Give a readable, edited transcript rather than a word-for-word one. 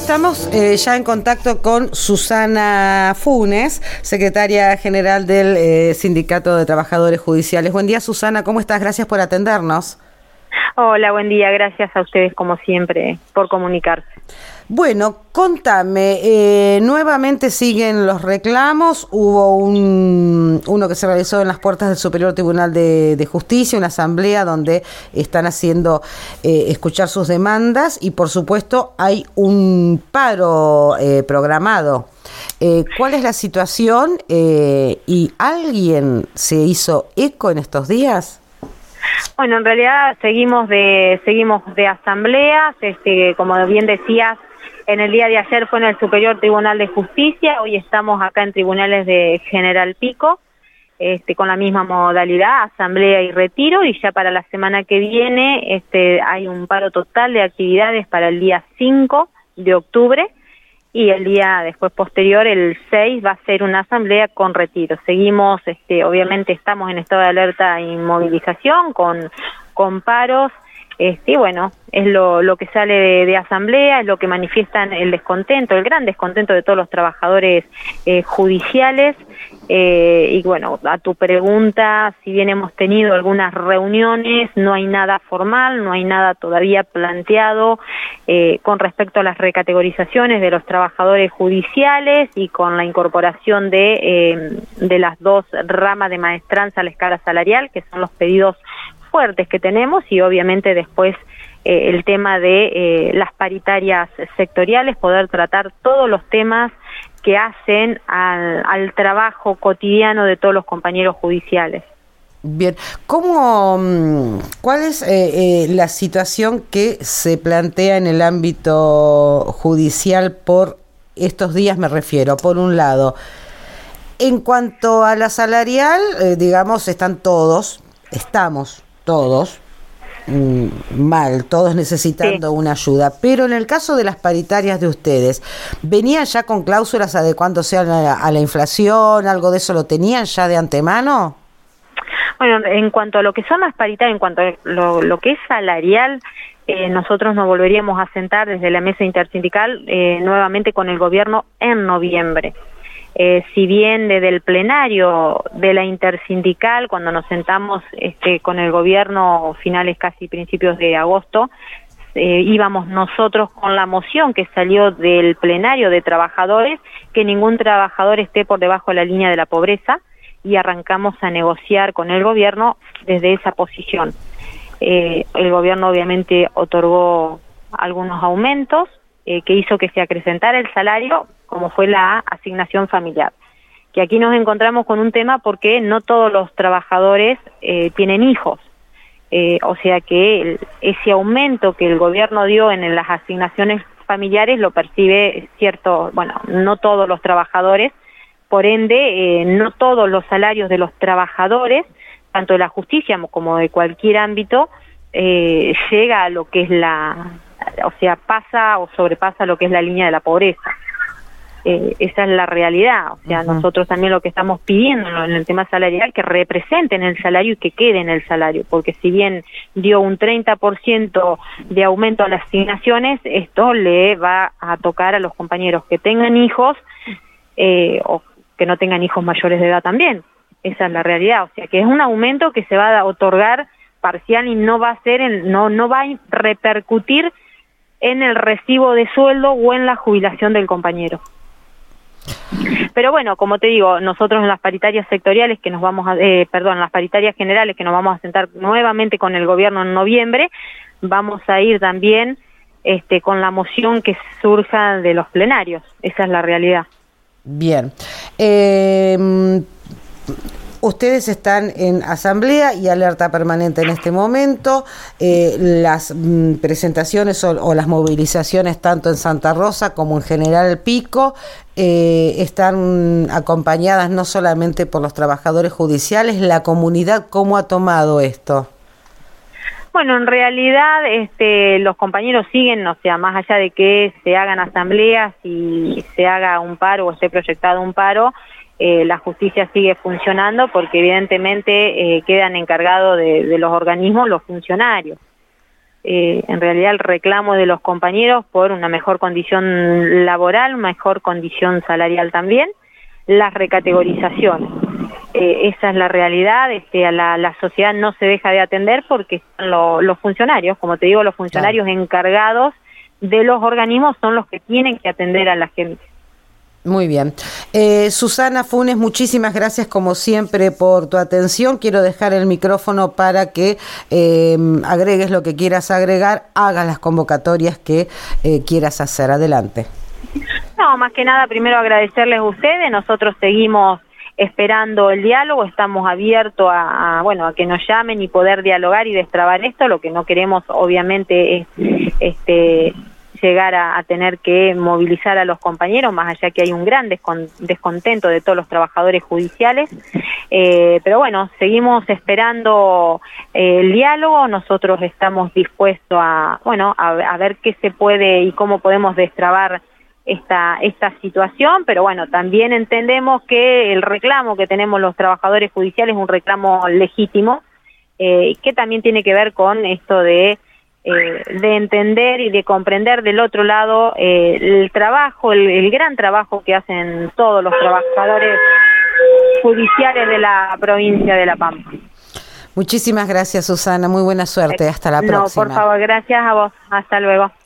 estamos ya en contacto con Susana Funes, secretaria general del Sindicato de Trabajadores Judiciales. Buen día, Susana, ¿cómo estás? Gracias por atendernos. Hola, buen día. Gracias a ustedes, como siempre, por comunicarse. Bueno, contame, nuevamente siguen los reclamos. Hubo uno que se realizó en las puertas del Superior Tribunal de Justicia, una asamblea donde están haciendo escuchar sus demandas y, por supuesto, hay un paro programado. ¿Cuál es la situación y alguien se hizo eco en estos días? Bueno, en realidad seguimos de asambleas, como bien decías, en el día de ayer fue en el Superior Tribunal de Justicia, hoy estamos acá en Tribunales de General Pico, con la misma modalidad, asamblea y retiro, y ya para la semana que viene hay un paro total de actividades para el día 5 de octubre, y el día después posterior, el 6, va a ser una asamblea con retiro. Seguimos, obviamente estamos en estado de alerta y movilización con paros, y bueno, es lo que sale de asamblea, es lo que manifiestan el descontento, el gran descontento de todos los trabajadores judiciales. Y bueno, a tu pregunta, si bien hemos tenido algunas reuniones, no hay nada formal, no hay nada todavía planteado con respecto a las recategorizaciones de los trabajadores judiciales y con la incorporación de las dos ramas de maestranza a la escala salarial, que son los pedidos fuertes que tenemos, y obviamente después el tema de las paritarias sectoriales, poder tratar todos los temas que hacen al trabajo cotidiano de todos los compañeros judiciales. Bien, ¿cuál es la situación que se plantea en el ámbito judicial por estos días? Me refiero, por un lado, en cuanto a la salarial, digamos, estamos todos mal, todos necesitando una ayuda, pero en el caso de las paritarias de ustedes, ¿venían ya con cláusulas adecuándose a la inflación? ¿Algo de eso lo tenían ya de antemano? Bueno, en cuanto a lo que son las paritarias, en cuanto a lo que es salarial, nosotros nos volveríamos a sentar desde la mesa intersindical nuevamente con el gobierno en noviembre. Si bien desde el plenario de la intersindical, cuando nos sentamos con el gobierno finales casi principios de agosto, íbamos nosotros con la moción que salió del plenario de trabajadores, que ningún trabajador esté por debajo de la línea de la pobreza, y arrancamos a negociar con el gobierno desde esa posición. El gobierno obviamente otorgó algunos aumentos, que hizo que se acrecentara el salario, como fue la asignación familiar. Que aquí nos encontramos con un tema porque no todos los trabajadores tienen hijos. O sea que ese aumento que el gobierno dio en las asignaciones familiares lo percibe no todos los trabajadores, por ende no todos los salarios de los trabajadores, tanto de la justicia como de cualquier ámbito, llega a lo que es pasa o sobrepasa lo que es la línea de la pobreza. Esa es la realidad. O sea, nosotros también lo que estamos pidiendo en el tema salarial, que representen el salario y que quede en el salario, porque si bien dio un 30% de aumento a las asignaciones, esto le va a tocar a los compañeros que tengan hijos o que no tengan hijos mayores de edad también. Esa es la realidad. O sea, que es un aumento que se va a otorgar parcial y no va a repercutir en el recibo de sueldo o en la jubilación del compañero. Pero bueno, como te digo, nosotros en las paritarias sectoriales las paritarias generales que nos vamos a sentar nuevamente con el gobierno en noviembre, vamos a ir también con la moción que surja de los plenarios. Esa es la realidad. Bien. Ustedes están en asamblea y alerta permanente en este momento. Las presentaciones o las movilizaciones tanto en Santa Rosa como en General Pico están acompañadas no solamente por los trabajadores judiciales. ¿La comunidad cómo ha tomado esto? Bueno, en realidad los compañeros siguen, o sea, más allá de que se hagan asambleas y se haga un paro o esté proyectado un paro, la justicia sigue funcionando porque evidentemente quedan encargados de los organismos los funcionarios. en realidad el reclamo de los compañeros por una mejor condición laboral, mejor condición salarial también, las recategorizaciones. Esa es la realidad, la sociedad no se deja de atender porque están los funcionarios, como te digo, los funcionarios encargados de los organismos son los que tienen que atender a la gente. Muy bien. Susana Funes, muchísimas gracias como siempre por tu atención. Quiero dejar el micrófono para que agregues lo que quieras agregar, hagas las convocatorias que quieras hacer. Adelante. No, más que nada, primero agradecerles a ustedes. Nosotros seguimos esperando el diálogo, estamos abiertos a que nos llamen y poder dialogar y destrabar esto. Lo que no queremos, obviamente, es llegar a tener que movilizar a los compañeros, más allá que hay un gran descontento de todos los trabajadores judiciales, pero bueno, seguimos esperando el diálogo. Nosotros estamos dispuestos a ver qué se puede y cómo podemos destrabar esta situación, pero bueno, también entendemos que el reclamo que tenemos los trabajadores judiciales es un reclamo legítimo, que también tiene que ver con esto de entender y de comprender del otro lado el trabajo, el gran trabajo que hacen todos los trabajadores judiciales de la provincia de La Pampa. Muchísimas gracias, Susana, muy buena suerte, hasta la próxima. No, por favor, gracias a vos, hasta luego.